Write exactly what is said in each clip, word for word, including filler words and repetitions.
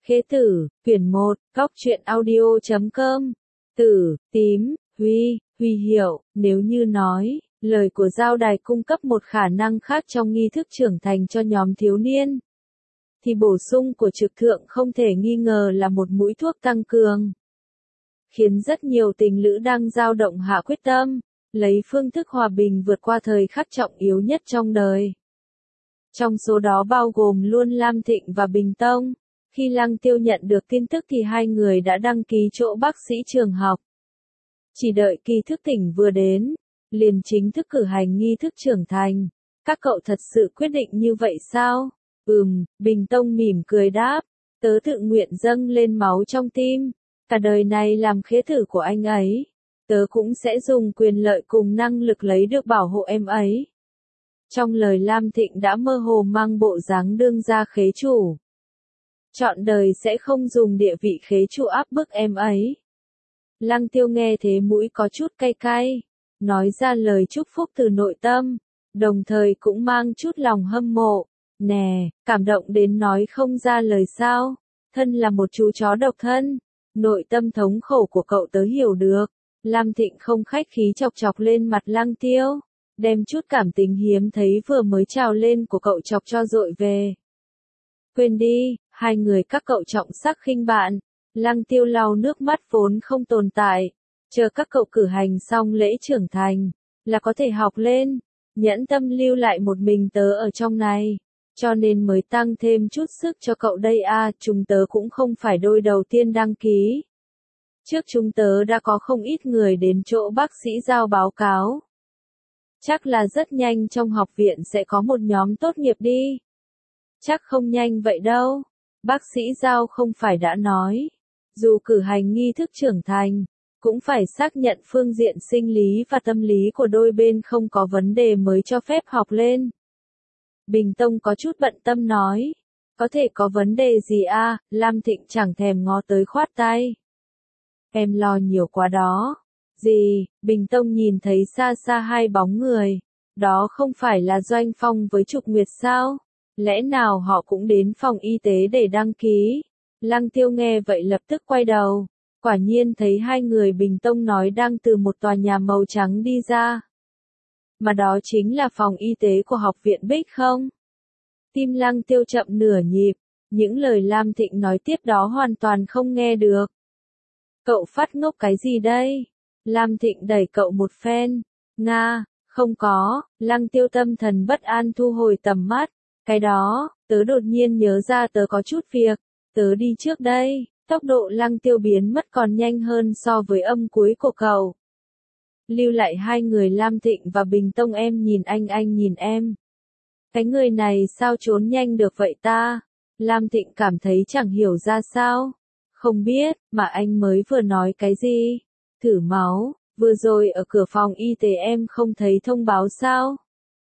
Khế tử, quyển một, góc truyện audio chấm com. Tử, tím, huy, huy hiệu, nếu như nói, lời của giao đài cung cấp một khả năng khác trong nghi thức trưởng thành cho nhóm thiếu niên, thì bổ sung của trực thượng không thể nghi ngờ là một mũi thuốc tăng cường, khiến rất nhiều tình lữ đang dao động hạ quyết tâm, lấy phương thức hòa bình vượt qua thời khắc trọng yếu nhất trong đời. Trong số đó bao gồm luôn Lam Thịnh và Bình Tông. Khi Lăng Tiêu nhận được tin tức thì hai người đã đăng ký chỗ bác sĩ trường học. Chỉ đợi kỳ thức tỉnh vừa đến, liền chính thức cử hành nghi thức trưởng thành. Các cậu thật sự quyết định như vậy sao? Ừm, Bình Tông mỉm cười đáp, tớ tự nguyện dâng lên máu trong tim. Cả đời này làm khế thử của anh ấy, tớ cũng sẽ dùng quyền lợi cùng năng lực lấy được bảo hộ em ấy. Trong lời Lam Thịnh đã mơ hồ mang bộ dáng đương gia khế chủ. Trọn đời sẽ không dùng địa vị khế chủ áp bức em ấy. Lăng Tiêu nghe thế mũi có chút cay cay, nói ra lời chúc phúc từ nội tâm, đồng thời cũng mang chút lòng hâm mộ. Nè, cảm động đến nói không ra lời sao, thân là một chú chó độc thân, nội tâm thống khổ của cậu tớ hiểu được. Lam Thịnh không khách khí chọc chọc lên mặt Lăng Tiêu, đem chút cảm tình hiếm thấy vừa mới trào lên của cậu chọc cho dội về. Quên đi, hai người các cậu trọng sắc khinh bạn. Lăng Tiêu lau nước mắt vốn không tồn tại, chờ các cậu cử hành xong lễ trưởng thành, là có thể học lên, nhẫn tâm lưu lại một mình tớ ở trong này, cho nên mới tăng thêm chút sức cho cậu đây à, chúng tớ cũng không phải đôi đầu tiên đăng ký. Trước chúng tớ đã có không ít người đến chỗ bác sĩ giao báo cáo. Chắc là rất nhanh trong học viện sẽ có một nhóm tốt nghiệp đi. Chắc không nhanh vậy đâu. Bác sĩ Giao không phải đã nói, dù cử hành nghi thức trưởng thành, cũng phải xác nhận phương diện sinh lý và tâm lý của đôi bên không có vấn đề mới cho phép học lên. Bình Tông có chút bận tâm nói, có thể có vấn đề gì à, Lam Thịnh chẳng thèm ngó tới khoát tay. Em lo nhiều quá đó. Gì, Bình Tông nhìn thấy xa xa hai bóng người, đó không phải là Doanh Phong với Trục Nguyệt sao? Lẽ nào họ cũng đến phòng y tế để đăng ký? Lăng Tiêu nghe vậy lập tức quay đầu, quả nhiên thấy hai người Bình Tông nói đang từ một tòa nhà màu trắng đi ra. Mà đó chính là phòng y tế của học viện Bích không? Tim Lăng Tiêu chậm nửa nhịp, những lời Lam Thịnh nói tiếp đó hoàn toàn không nghe được. Cậu phát ngốc cái gì đây? Lam Thịnh đẩy cậu một phen. Nga, không có. Lăng Tiêu tâm thần bất an thu hồi tầm mắt. Cái đó, tớ đột nhiên nhớ ra tớ có chút việc, tớ đi trước đây. Tốc độ Lăng Tiêu biến mất còn nhanh hơn so với âm cuối của cậu. Lưu lại hai người Lam Thịnh và Bình Tông, em nhìn anh anh nhìn em. Cái người này sao trốn nhanh được vậy ta? Lam Thịnh cảm thấy chẳng hiểu ra sao. Không biết, mà anh mới vừa nói cái gì? Thử máu, vừa rồi ở cửa phòng y tế em không thấy thông báo sao?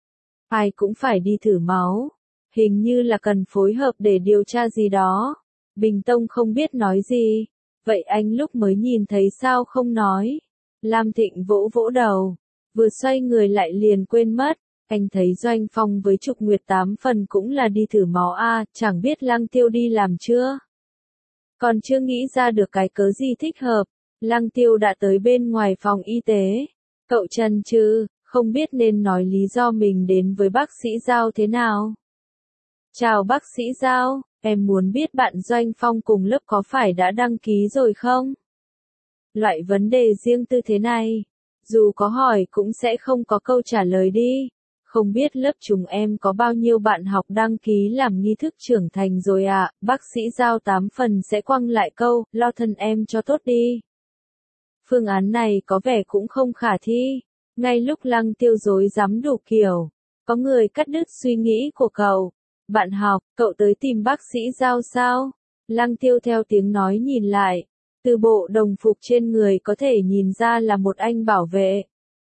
Ai cũng phải đi thử máu. Hình như là cần phối hợp để điều tra gì đó. Bình Tông không biết nói gì. Vậy anh lúc mới nhìn thấy sao không nói? Lam Thịnh vỗ vỗ đầu. Vừa xoay người lại liền quên mất. Anh thấy Doanh Phong với Trục Nguyệt tám phần cũng là đi thử máu a, chẳng biết Lăng Tiêu đi làm chưa? Còn chưa nghĩ ra được cái cớ gì thích hợp. Lăng Tiêu đã tới bên ngoài phòng y tế. Cậu chần chừ, không biết nên nói lý do mình đến với bác sĩ Giao thế nào. Chào bác sĩ Giao, em muốn biết bạn Doanh Phong cùng lớp có phải đã đăng ký rồi không? Loại vấn đề riêng tư thế này, dù có hỏi cũng sẽ không có câu trả lời đi. Không biết lớp chúng em có bao nhiêu bạn học đăng ký làm nghi thức trưởng thành rồi à? Bác sĩ Giao tám phần sẽ quăng lại câu, lo thân em cho tốt đi. Phương án này có vẻ cũng không khả thi. Ngay lúc Lăng Tiêu rối rắm đủ kiểu, có người cắt đứt suy nghĩ của cậu. Bạn học, cậu tới tìm bác sĩ Giao sao? Lăng Tiêu theo tiếng nói nhìn lại. Từ bộ đồng phục trên người có thể nhìn ra là một anh bảo vệ.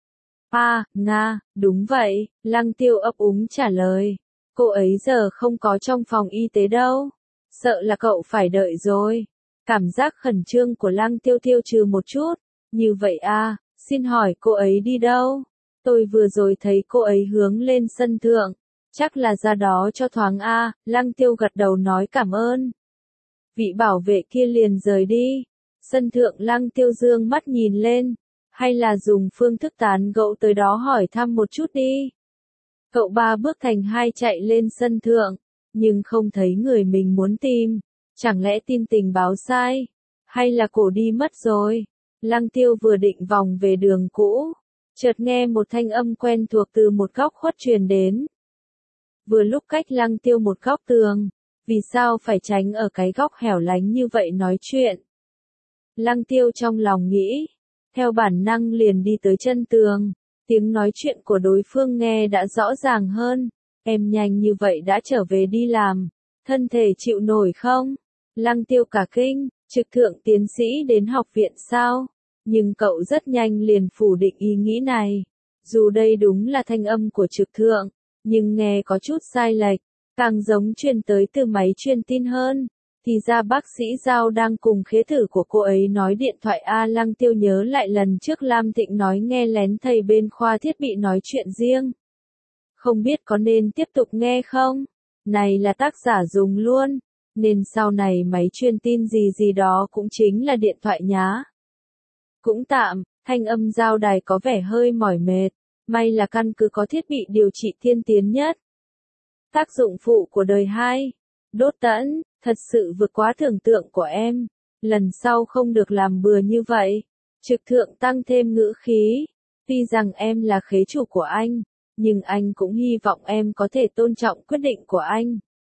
À, Nga, đúng vậy, Lăng Tiêu ấp úng trả lời. Cô ấy giờ không có trong phòng y tế đâu. Sợ là cậu phải đợi rồi. Cảm giác khẩn trương của Lăng Tiêu tiêu trừ một chút. Như vậy à, xin hỏi cô ấy đi đâu? Tôi vừa rồi thấy cô ấy hướng lên sân thượng. Chắc là ra đó cho thoáng a. Lăng Tiêu gật đầu nói cảm ơn. vị bảo vệ kia liền rời đi. Sân thượng Lăng Tiêu dương mắt nhìn lên, hay là dùng phương thức tán gẫu tới đó hỏi thăm một chút đi. Cậu ba bước thành hai chạy lên sân thượng, nhưng không thấy người mình muốn tìm, chẳng lẽ tin tình báo sai, hay là cổ đi mất rồi. Lăng Tiêu vừa định vòng về đường cũ, chợt nghe một thanh âm quen thuộc từ một góc khuất truyền đến. Vừa lúc cách Lăng Tiêu một góc tường, vì sao phải tránh ở cái góc hẻo lánh như vậy nói chuyện. Lăng Tiêu trong lòng nghĩ, theo bản năng liền đi tới chân tường, tiếng nói chuyện của đối phương nghe đã rõ ràng hơn. Em nhanh như vậy đã trở về đi làm, thân thể chịu nổi không? Lăng Tiêu cả kinh, trực thượng tiến sĩ đến học viện sao? Nhưng cậu rất nhanh liền phủ định ý nghĩ này. Dù đây đúng là thanh âm của trực thượng, nhưng nghe có chút sai lệch, càng giống truyền tới từ máy truyền tin hơn. Thì ra bác sĩ Giao đang cùng khế thử của cô ấy nói điện thoại. A Lăng Tiêu nhớ lại lần trước Lam Thịnh nói nghe lén thầy bên khoa thiết bị nói chuyện riêng. Không biết có nên tiếp tục nghe không? Này là tác giả dùng luôn, nên sau này máy truyền tin gì gì đó cũng chính là điện thoại nhá. Cũng tạm, thanh âm Giao đài có vẻ hơi mỏi mệt, may là căn cứ có thiết bị điều trị tiên tiến nhất. Tác dụng phụ của đời hai, đốt tẫn, thật sự vượt quá tưởng tượng của em, lần sau không được làm bừa như vậy. Trực thượng tăng thêm ngữ khí, tuy rằng em là khế chủ của anh, nhưng anh cũng hy vọng em có thể tôn trọng quyết định của anh.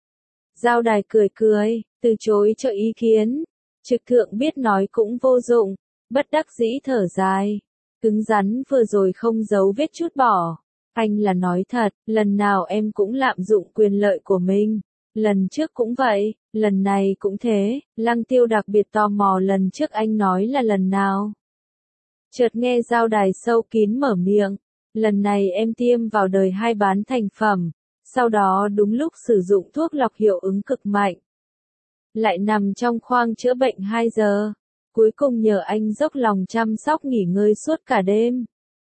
Giao đài cười cười, từ chối cho ý kiến. Trực thượng biết nói cũng vô dụng, bất đắc dĩ thở dài. Cứng rắn vừa rồi không giấu vết chút bỏ. Anh là nói thật, lần nào em cũng lạm dụng quyền lợi của mình. Lần trước cũng vậy, lần này cũng thế. Lăng Tiêu đặc biệt tò mò lần trước anh nói là lần nào. Chợt nghe Giao đài sâu kín mở miệng. Lần này em tiêm vào đời hai bán thành phẩm, sau đó đúng lúc sử dụng thuốc lọc hiệu ứng cực mạnh. Lại nằm trong khoang chữa bệnh hai giờ, cuối cùng nhờ anh dốc lòng chăm sóc nghỉ ngơi suốt cả đêm.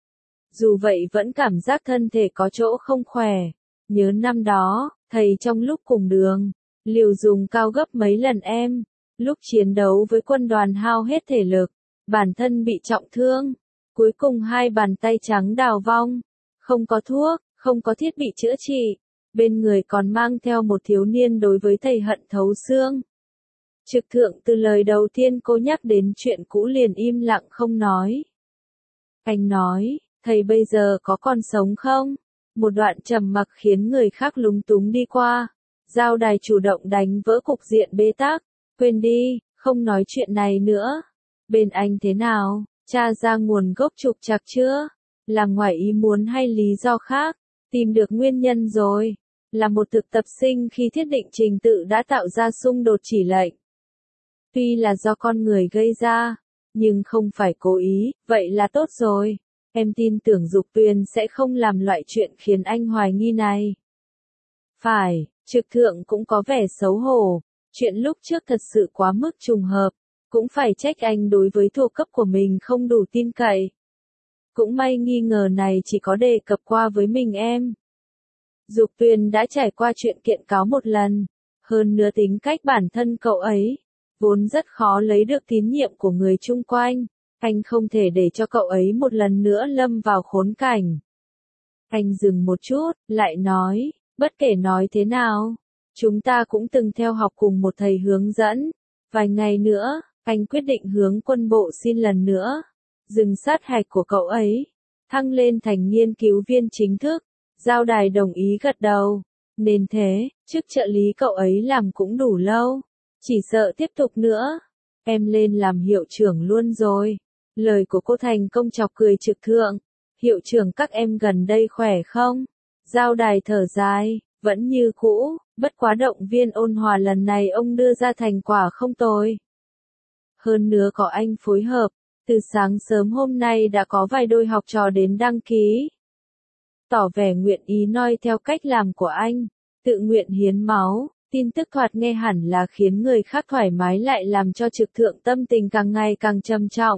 Dù vậy vẫn cảm giác thân thể có chỗ không khỏe, nhớ năm đó, thầy trong lúc cùng đường, liều dùng cao gấp mấy lần em, lúc chiến đấu với quân đoàn hao hết thể lực, bản thân bị trọng thương. Cuối cùng hai bàn tay trắng đào vong, không có thuốc, không có thiết bị chữa trị, bên người còn mang theo một thiếu niên đối với thầy hận thấu xương. Trực thượng từ lời đầu tiên cô nhắc đến chuyện cũ liền im lặng không nói. Anh nói, thầy bây giờ có còn sống không? Một đoạn trầm mặc khiến người khác lúng túng đi qua. Giao đài chủ động đánh vỡ cục diện bế tắc, quên đi, không nói chuyện này nữa. Bên anh thế nào? Tra ra nguồn gốc trục trặc chưa? Là ngoài ý muốn hay lý do khác? Tìm được nguyên nhân rồi. Là một thực tập sinh khi thiết định trình tự đã tạo ra xung đột chỉ lệnh. Tuy là do con người gây ra, nhưng không phải cố ý, vậy là tốt rồi. Em tin tưởng Dục Tuyền sẽ không làm loại chuyện khiến anh hoài nghi này. Phải, trực thượng cũng có vẻ xấu hổ. Chuyện lúc trước thật sự quá mức trùng hợp. Cũng phải trách anh đối với thuộc cấp của mình không đủ tin cậy. Cũng may nghi ngờ này chỉ có đề cập qua với mình em. Dục Tuyền đã trải qua chuyện kiện cáo một lần. Hơn nữa tính cách bản thân cậu ấy, vốn rất khó lấy được tín nhiệm của người chung quanh. Anh không thể để cho cậu ấy một lần nữa lâm vào khốn cảnh. Anh dừng một chút, lại nói, bất kể nói thế nào, chúng ta cũng từng theo học cùng một thầy hướng dẫn. Vài ngày nữa, anh quyết định hướng quân bộ xin lần nữa, dừng sát hạch của cậu ấy, thăng lên thành nghiên cứu viên chính thức. Giao đài đồng ý gật đầu, nên thế, chức trợ lý cậu ấy làm cũng đủ lâu, chỉ sợ tiếp tục nữa, em lên làm hiệu trưởng luôn rồi. Lời của cô thành công chọc cười trực thượng, hiệu trưởng các em gần đây khỏe không? Giao đài thở dài, vẫn như cũ, bất quá động viên ôn hòa lần này ông đưa ra thành quả không tồi. Hơn nữa có anh phối hợp, từ sáng sớm hôm nay đã có vài đôi học trò đến đăng ký. Tỏ vẻ nguyện ý noi theo cách làm của anh, tự nguyện hiến máu, tin tức thoạt nghe hẳn là khiến người khác thoải mái lại làm cho trực thượng tâm tình càng ngày càng trầm trọng.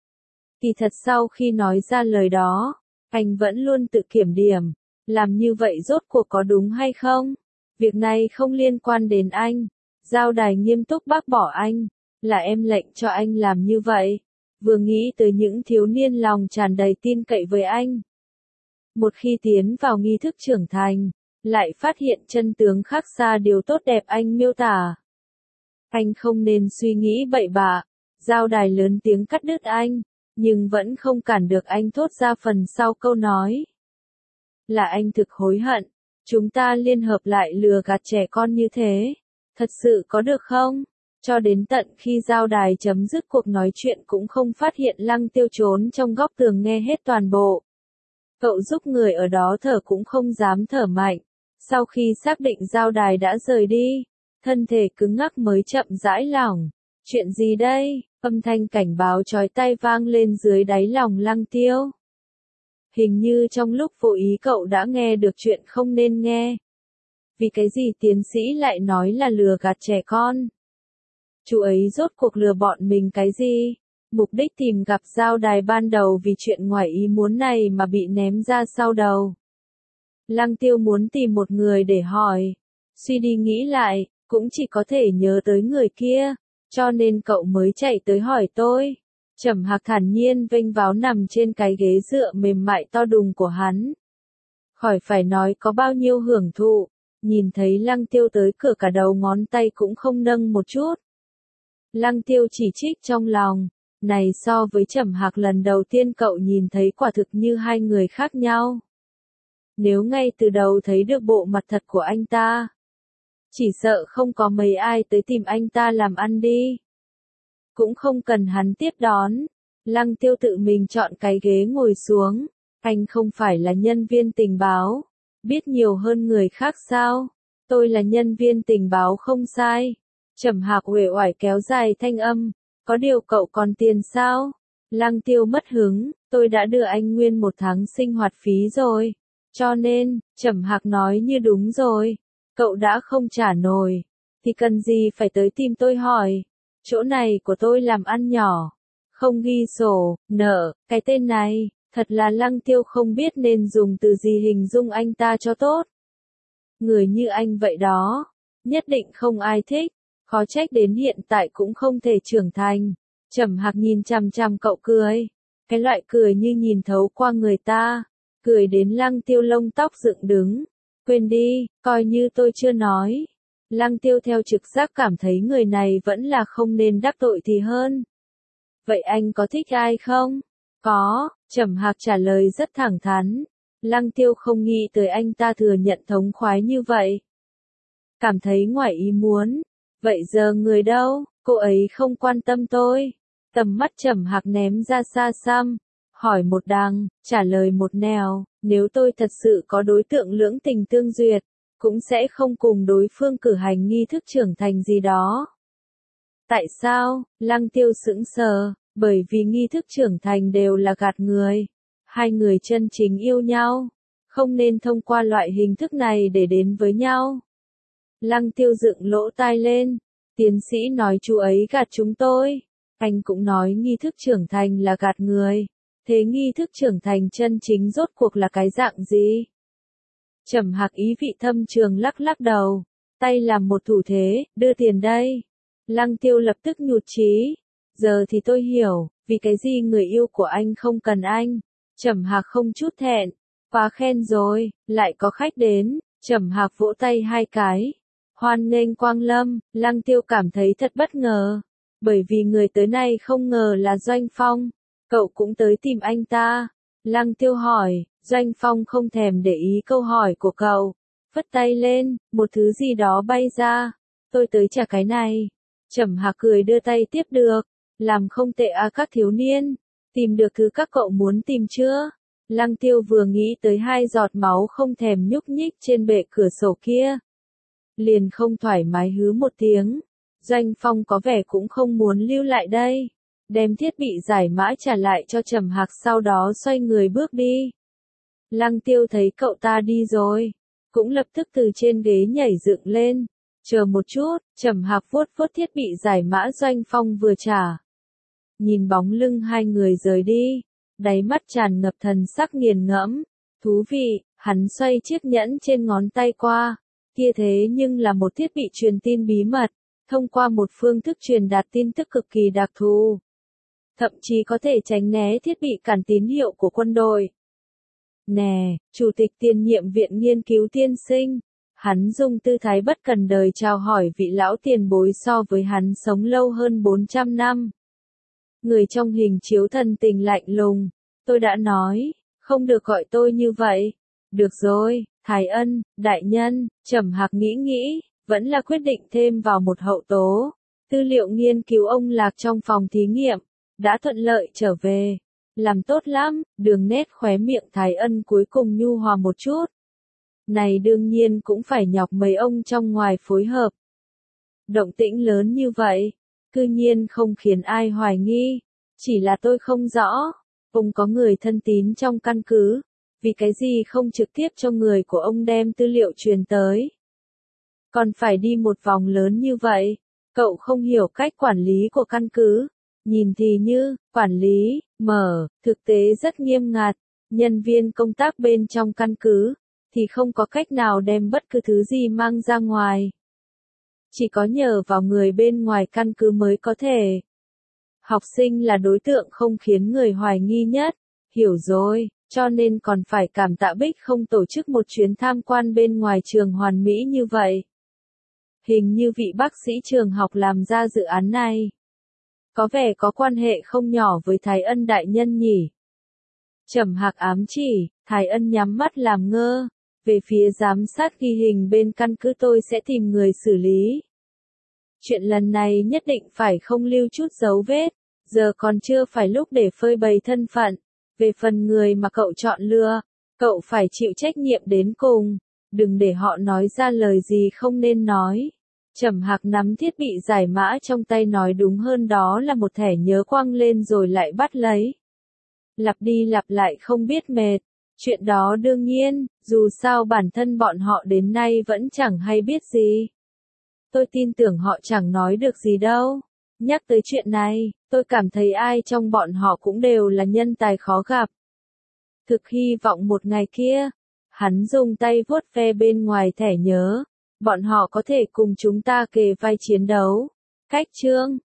Kỳ thật sau khi nói ra lời đó, anh vẫn luôn tự kiểm điểm, làm như vậy rốt cuộc có đúng hay không? Việc này không liên quan đến anh, Giao Đài nghiêm túc bác bỏ anh, là em lệnh cho anh làm như vậy. Vừa nghĩ tới những thiếu niên lòng tràn đầy tin cậy với anh. Một khi tiến vào nghi thức trưởng thành, lại phát hiện chân tướng khác xa điều tốt đẹp anh miêu tả. Anh không nên suy nghĩ bậy bạ. Giao Đài lớn tiếng cắt đứt anh, nhưng vẫn không cản được anh thốt ra phần sau câu nói. Là anh thực hối hận, chúng ta liên hợp lại lừa gạt trẻ con như thế. Thật sự có được không? Cho đến tận khi Giao Đài chấm dứt cuộc nói chuyện cũng không phát hiện Lăng Tiêu trốn trong góc tường nghe hết toàn bộ. Cậu giúp người ở đó thở cũng không dám thở mạnh. Sau khi xác định Giao Đài đã rời đi, thân thể cứng ngắc mới chậm rãi lỏng. Chuyện gì đây? Âm thanh cảnh báo chói tai vang lên dưới đáy lòng Lăng Tiêu. Hình như trong lúc vô ý cậu đã nghe được chuyện không nên nghe. Vì cái gì tiến sĩ lại nói là lừa gạt trẻ con? Chú ấy rốt cuộc lừa bọn mình cái gì? Mục đích tìm gặp Giao Đài ban đầu vì chuyện ngoài ý muốn này mà bị ném ra sau đầu. Lăng Tiêu muốn tìm một người để hỏi. Suy đi nghĩ lại, cũng chỉ có thể nhớ tới người kia, cho nên cậu mới chạy tới hỏi tôi. Trầm Hạc thản nhiên vênh váo nằm trên cái ghế dựa mềm mại to đùng của hắn. Khỏi phải nói có bao nhiêu hưởng thụ, nhìn thấy Lăng Tiêu tới cửa cả đầu ngón tay cũng không nâng một chút. Lăng Tiêu chỉ trích trong lòng, này so với Trầm Hạc lần đầu tiên cậu nhìn thấy quả thực như hai người khác nhau. Nếu ngay từ đầu thấy được bộ mặt thật của anh ta, chỉ sợ không có mấy ai tới tìm anh ta làm ăn đi. Cũng không cần hắn tiếp đón. Lăng Tiêu tự mình chọn cái ghế ngồi xuống. Anh không phải là nhân viên tình báo. Biết nhiều hơn người khác sao? Tôi là nhân viên tình báo không sai. Trầm Hạc uể oải kéo dài thanh âm. Có điều cậu còn tiền sao? Lăng Tiêu mất hứng. Tôi đã đưa anh nguyên một tháng sinh hoạt phí rồi. Cho nên, Trầm Hạc nói như đúng rồi. Cậu đã không trả nổi. Thì cần gì phải tới tìm tôi hỏi. Chỗ này của tôi làm ăn nhỏ. Không ghi sổ, nợ, cái tên này. Thật là Lăng Tiêu không biết nên dùng từ gì hình dung anh ta cho tốt. Người như anh vậy đó. Nhất định không ai thích. Khó trách đến hiện tại cũng không thể trưởng thành. Trầm Hạc nhìn chằm chằm cậu cười. Cái loại cười như nhìn thấu qua người ta. Cười đến Lăng Tiêu lông tóc dựng đứng. Quên đi, coi như tôi chưa nói. Lăng Tiêu theo trực giác cảm thấy người này vẫn là không nên đắc tội thì hơn. Vậy anh có thích ai không? Có, Trầm Hạc trả lời rất thẳng thắn. Lăng Tiêu không nghĩ tới anh ta thừa nhận thống khoái như vậy. Cảm thấy ngoài ý muốn. Vậy giờ người đâu? Cô ấy không quan tâm tôi. Tầm mắt Trầm Hạc ném ra xa xăm. Hỏi một đằng, trả lời một nẻo. Nếu tôi thật sự có đối tượng lưỡng tình tương duyệt, cũng sẽ không cùng đối phương cử hành nghi thức trưởng thành gì đó. Tại sao? Lăng Tiêu sững sờ, bởi vì nghi thức trưởng thành đều là gạt người. Hai người chân chính yêu nhau, không nên thông qua loại hình thức này để đến với nhau. Lăng Tiêu dựng lỗ tai lên, tiến sĩ nói chú ấy gạt chúng tôi. Anh cũng nói nghi thức trưởng thành là gạt người. Thế nghi thức trưởng thành chân chính rốt cuộc là cái dạng gì? Trầm Hạc ý vị thâm trường lắc lắc đầu, tay làm một thủ thế, đưa tiền đây. Lăng Tiêu lập tức nhụt chí. Giờ thì tôi hiểu, vì cái gì người yêu của anh không cần anh. Trầm Hạc không chút thẹn, quá khen rồi, lại có khách đến. Trầm Hạc vỗ tay hai cái. Hoan nghênh quang lâm. Lăng Tiêu cảm thấy thật bất ngờ, bởi vì người tới này không ngờ là Doanh Phong. Cậu cũng tới tìm anh ta. Lăng Tiêu hỏi. Doanh Phong không thèm để ý câu hỏi của cậu. Vất tay lên, một thứ gì đó bay ra. Tôi tới trả cái này. Trầm Hạc cười đưa tay tiếp được. Làm không tệ à các thiếu niên. Tìm được thứ các cậu muốn tìm chưa? Lăng Tiêu vừa nghĩ tới hai giọt máu không thèm nhúc nhích trên bệ cửa sổ kia. Liền không thoải mái hứ một tiếng. Doanh Phong có vẻ cũng không muốn lưu lại đây. Đem thiết bị giải mã trả lại cho Trầm Hạc sau đó xoay người bước đi. Lăng Tiêu thấy cậu ta đi rồi, cũng lập tức từ trên ghế nhảy dựng lên. Chờ một chút, Trầm Hạc vuốt vuốt thiết bị giải mã Doanh Phong vừa trả. Nhìn bóng lưng hai người rời đi, đáy mắt tràn ngập thần sắc nghiền ngẫm. Thú vị, hắn xoay chiếc nhẫn trên ngón tay qua. Kia thế nhưng là một thiết bị truyền tin bí mật. thông qua một phương thức truyền đạt tin tức cực kỳ đặc thù. Thậm chí có thể tránh né thiết bị cản tín hiệu của quân đội. Nè, Chủ tịch tiền nhiệm Viện Nghiên cứu Tiên sinh. Hắn dùng tư thái bất cần đời chào hỏi vị lão tiền bối so với hắn sống lâu hơn bốn trăm năm. Người trong hình chiếu thần tình lạnh lùng. Tôi đã nói, không được gọi tôi như vậy. Được rồi, Thái Ân, đại nhân, Trầm Hạc nghĩ nghĩ, vẫn là quyết định thêm vào một hậu tố. Tư liệu nghiên cứu ông Lạc trong phòng thí nghiệm, đã thuận lợi trở về. Làm tốt lắm, đường nét khóe miệng Thái Ân cuối cùng nhu hòa một chút. Này đương nhiên cũng phải nhọc mấy ông trong ngoài phối hợp. Động tĩnh lớn như vậy, cư nhiên không khiến ai hoài nghi. Chỉ là tôi không rõ, ông có người thân tín trong căn cứ, vì cái gì không trực tiếp cho người của ông đem tư liệu truyền tới. Còn phải đi một vòng lớn như vậy, cậu không hiểu cách quản lý của căn cứ. Nhìn thì như, quản lý, mở, thực tế rất nghiêm ngặt, nhân viên công tác bên trong căn cứ, thì không có cách nào đem bất cứ thứ gì mang ra ngoài. Chỉ có nhờ vào người bên ngoài căn cứ mới có thể. Học sinh là đối tượng không khiến người hoài nghi nhất, hiểu rồi, cho nên còn phải cảm tạ Bích không tổ chức một chuyến tham quan bên ngoài trường hoàn mỹ như vậy. Hình như vị bác sĩ trường học làm ra dự án này. Có vẻ có quan hệ không nhỏ với Thái Ân đại nhân nhỉ. Trầm Hạc ám chỉ, Thái Ân nhắm mắt làm ngơ. Về phía giám sát ghi hình bên căn cứ tôi sẽ tìm người xử lý. Chuyện lần này nhất định phải không lưu chút dấu vết. Giờ còn chưa phải lúc để phơi bày thân phận. Về phần người mà cậu chọn lựa, cậu phải chịu trách nhiệm đến cùng. Đừng để họ nói ra lời gì không nên nói. Trầm Hạc nắm thiết bị giải mã trong tay, nói đúng hơn đó là một thẻ nhớ quăng lên rồi lại bắt lấy. Lặp đi lặp lại không biết mệt. Chuyện đó đương nhiên, dù sao bản thân bọn họ đến nay vẫn chẳng hay biết gì. Tôi tin tưởng họ chẳng nói được gì đâu. Nhắc tới chuyện này, tôi cảm thấy ai trong bọn họ cũng đều là nhân tài khó gặp. Thực hy vọng một ngày kia, hắn dùng tay vuốt ve bên ngoài thẻ nhớ. Bọn họ có thể cùng chúng ta kề vai chiến đấu. Cách chương